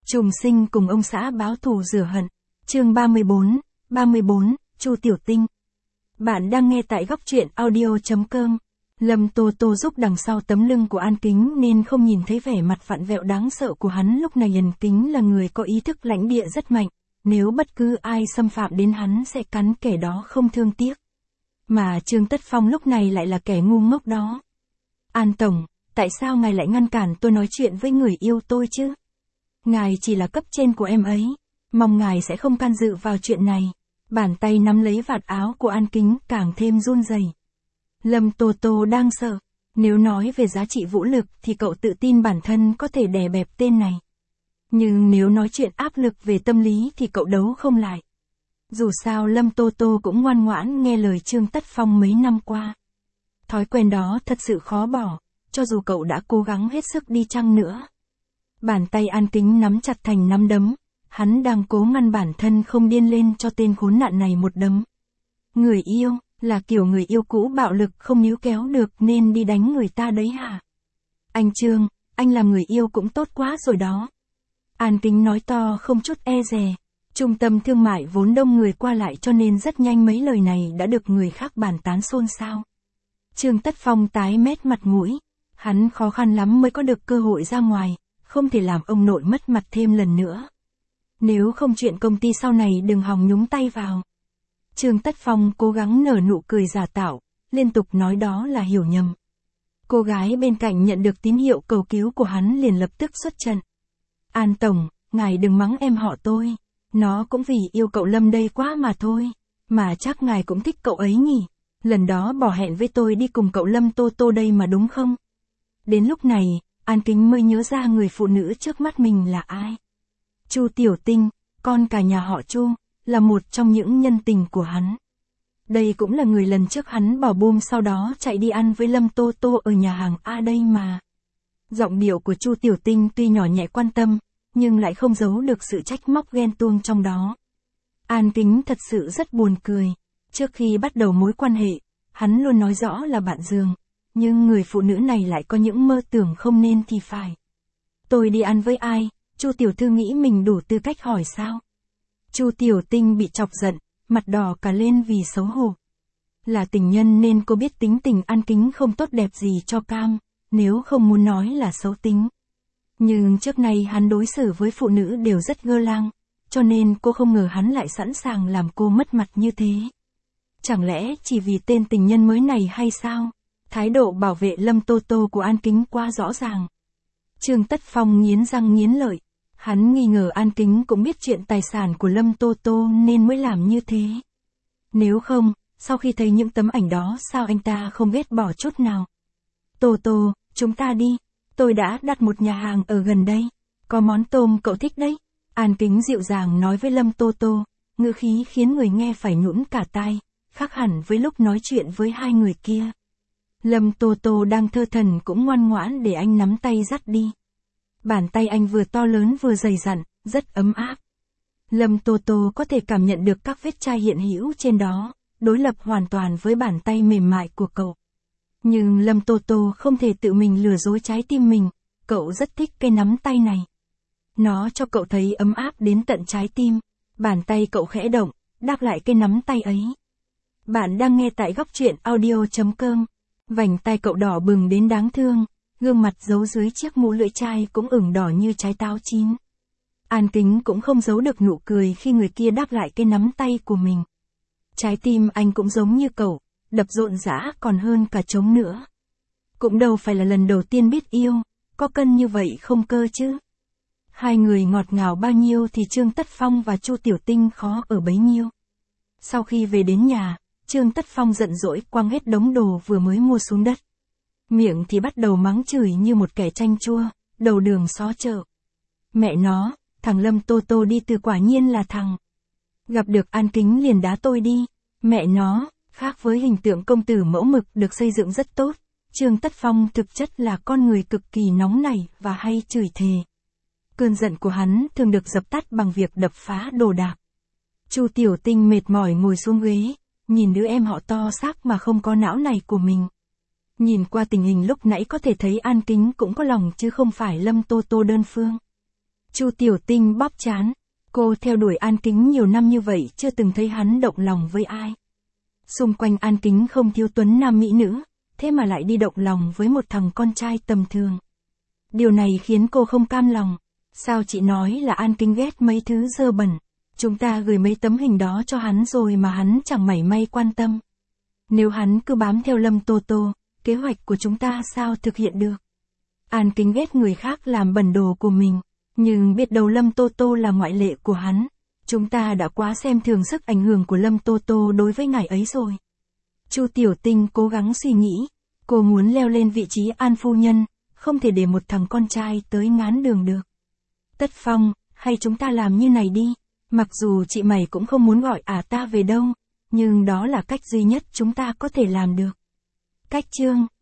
Trùng sinh cùng ông xã báo thù rửa hận. Chương 34, Chu Tiểu Tinh. Bạn đang nghe tại góc truyện audio.com. Lâm Tô Tô giúp đằng sau tấm lưng của An Kính nên không nhìn thấy vẻ mặt vặn vẹo đáng sợ của hắn lúc này. An Kính là người có ý thức lãnh địa rất mạnh, nếu bất cứ ai xâm phạm đến hắn sẽ cắn kẻ đó không thương tiếc. Mà Trương Tất Phong lúc này lại là kẻ ngu ngốc đó. An Tổng, tại sao ngài lại ngăn cản tôi nói chuyện với người yêu tôi chứ? Ngài chỉ là cấp trên của em ấy, mong ngài sẽ không can dự vào chuyện này. Bàn tay nắm lấy vạt áo của An Kính càng thêm run rẩy. Lâm Tô Tô đang sợ, nếu nói về giá trị vũ lực thì cậu tự tin bản thân có thể đè bẹp tên này. Nhưng nếu nói chuyện áp lực về tâm lý thì cậu đấu không lại. Dù sao Lâm Tô Tô cũng ngoan ngoãn nghe lời Trương Tất Phong mấy năm qua. Thói quen đó thật sự khó bỏ, cho dù cậu đã cố gắng hết sức đi chăng nữa. Bàn tay An Kính nắm chặt thành nắm đấm, hắn đang cố ngăn bản thân không điên lên cho tên khốn nạn này một đấm. Người yêu, là kiểu người yêu cũ bạo lực không níu kéo được nên đi đánh người ta đấy hả? Anh Trương, anh làm người yêu cũng tốt quá rồi đó. An Kính nói to không chút e dè. Trung tâm thương mại vốn đông người qua lại cho nên rất nhanh mấy lời này đã được người khác bàn tán xôn xao. Trương Tất Phong tái mét mặt mũi. Hắn khó khăn lắm mới có được cơ hội ra ngoài, không thể làm ông nội mất mặt thêm lần nữa. Nếu không chuyện công ty sau này đừng hòng nhúng tay vào. Trương Tất Phong cố gắng nở nụ cười giả tạo, liên tục nói đó là hiểu nhầm. Cô gái bên cạnh nhận được tín hiệu cầu cứu của hắn liền lập tức xuất trận. An Tổng, ngài đừng mắng em họ tôi. Nó cũng vì yêu cậu Lâm đây quá mà thôi. Mà chắc ngài cũng thích cậu ấy nhỉ. Lần đó bỏ hẹn với tôi đi cùng cậu Lâm Tô Tô đây mà đúng không? Đến lúc này, An Kính mới nhớ ra người phụ nữ trước mắt mình là ai. Chu Tiểu Tinh, con cả nhà họ Chu, là một trong những nhân tình của hắn. Đây cũng là người lần trước hắn bỏ bom sau đó chạy đi ăn với Lâm Tô Tô ở nhà hàng A đây mà. Giọng điệu của Chu Tiểu Tinh tuy nhỏ nhẹ quan tâm, nhưng lại không giấu được sự trách móc ghen tuông trong đó. An Kính thật sự rất buồn cười. Trước khi bắt đầu mối quan hệ, hắn luôn nói rõ là bạn giường. Nhưng người phụ nữ này lại có những mơ tưởng không nên thì phải. Tôi đi ăn với ai? Chu Tiểu Thư nghĩ mình đủ tư cách hỏi sao? Chu Tiểu Tinh bị chọc giận, mặt đỏ cả lên vì xấu hổ. Là tình nhân nên cô biết tính tình An Kính không tốt đẹp gì cho cam, nếu không muốn nói là xấu tính. Nhưng trước nay hắn đối xử với phụ nữ đều rất gơ lang, cho nên cô không ngờ hắn lại sẵn sàng làm cô mất mặt như thế. Chẳng lẽ chỉ vì tên tình nhân mới này hay sao? Thái độ bảo vệ Lâm Tô Tô của An Kính quá rõ ràng. Trương Tất Phong nghiến răng nghiến lợi. Hắn nghi ngờ An Kính cũng biết chuyện tài sản của Lâm Tô Tô nên mới làm như thế. Nếu không, sau khi thấy những tấm ảnh đó sao anh ta không ghét bỏ chút nào? Tô Tô, chúng ta đi. Tôi đã đặt một nhà hàng ở gần đây. Có món tôm cậu thích đấy. An Kính dịu dàng nói với Lâm Tô Tô, ngữ khí khiến người nghe phải nhũn cả tai, khác hẳn với lúc nói chuyện với hai người kia. Lâm Tô Tô đang thơ thần cũng ngoan ngoãn để anh nắm tay dắt đi. Bàn tay anh vừa to lớn vừa dày dặn, rất ấm áp. Lâm Tô Tô có thể cảm nhận được các vết chai hiện hữu trên đó, đối lập hoàn toàn với bàn tay mềm mại của cậu. Nhưng Lâm Tô Tô không thể tự mình lừa dối trái tim mình, cậu rất thích cái nắm tay này. Nó cho cậu thấy ấm áp đến tận trái tim, bàn tay cậu khẽ động, đáp lại cái nắm tay ấy. Bạn đang nghe tại góc truyện audio.com. Vành tay cậu đỏ bừng đến đáng thương, gương mặt giấu dưới chiếc mũ lưỡi chai cũng ửng đỏ như trái táo chín. An Kính cũng không giấu được nụ cười khi người kia đáp lại cái nắm tay của mình. Trái tim anh cũng giống như cậu, đập rộn rã còn hơn cả trống nữa. Cũng đâu phải là lần đầu tiên biết yêu, có cân như vậy không cơ chứ. Hai người ngọt ngào bao nhiêu thì Trương Tất Phong và Chu Tiểu Tinh khó ở bấy nhiêu. Sau khi về đến nhà, Trương Tất Phong giận dỗi quăng hết đống đồ vừa mới mua xuống đất. Miệng thì bắt đầu mắng chửi như một kẻ chanh chua, đầu đường xó chợ. Mẹ nó, thằng Lâm Tô Tô đi từ quả nhiên là thằng. Gặp được An Kính liền đá tôi đi. Mẹ nó, khác với hình tượng công tử mẫu mực được xây dựng rất tốt, Trương Tất Phong thực chất là con người cực kỳ nóng nảy và hay chửi thề. Cơn giận của hắn thường được dập tắt bằng việc đập phá đồ đạc. Chu Tiểu Tinh mệt mỏi ngồi xuống ghế, nhìn đứa em họ to xác mà không có não này của mình. Nhìn qua tình hình lúc nãy có thể thấy An Kính cũng có lòng chứ không phải Lâm Tô Tô đơn phương. Chu Tiểu Tinh bóp trán. Cô theo đuổi An Kính nhiều năm như vậy chưa từng thấy hắn động lòng với ai. Xung quanh An Kính không thiếu tuấn nam mỹ nữ, thế mà lại đi động lòng với một thằng con trai tầm thường. Điều này khiến cô không cam lòng. Sao chị nói là An Kính ghét mấy thứ dơ bẩn? Chúng ta gửi mấy tấm hình đó cho hắn rồi mà hắn chẳng mảy may quan tâm. Nếu hắn cứ bám theo Lâm Tô Tô, kế hoạch của chúng ta sao thực hiện được? An Kính ghét người khác làm bẩn đồ của mình, nhưng biết đâu Lâm Tô Tô là ngoại lệ của hắn. Chúng ta đã quá xem thường sức ảnh hưởng của Lâm Tô Tô đối với ngài ấy rồi. Chu Tiểu Tinh cố gắng suy nghĩ, cô muốn leo lên vị trí An phu nhân, không thể để một thằng con trai tới ngán đường được. Tất Phong, hay chúng ta làm như này đi, mặc dù chị mày cũng không muốn gọi ta về đâu, nhưng đó là cách duy nhất chúng ta có thể làm được. Cách chương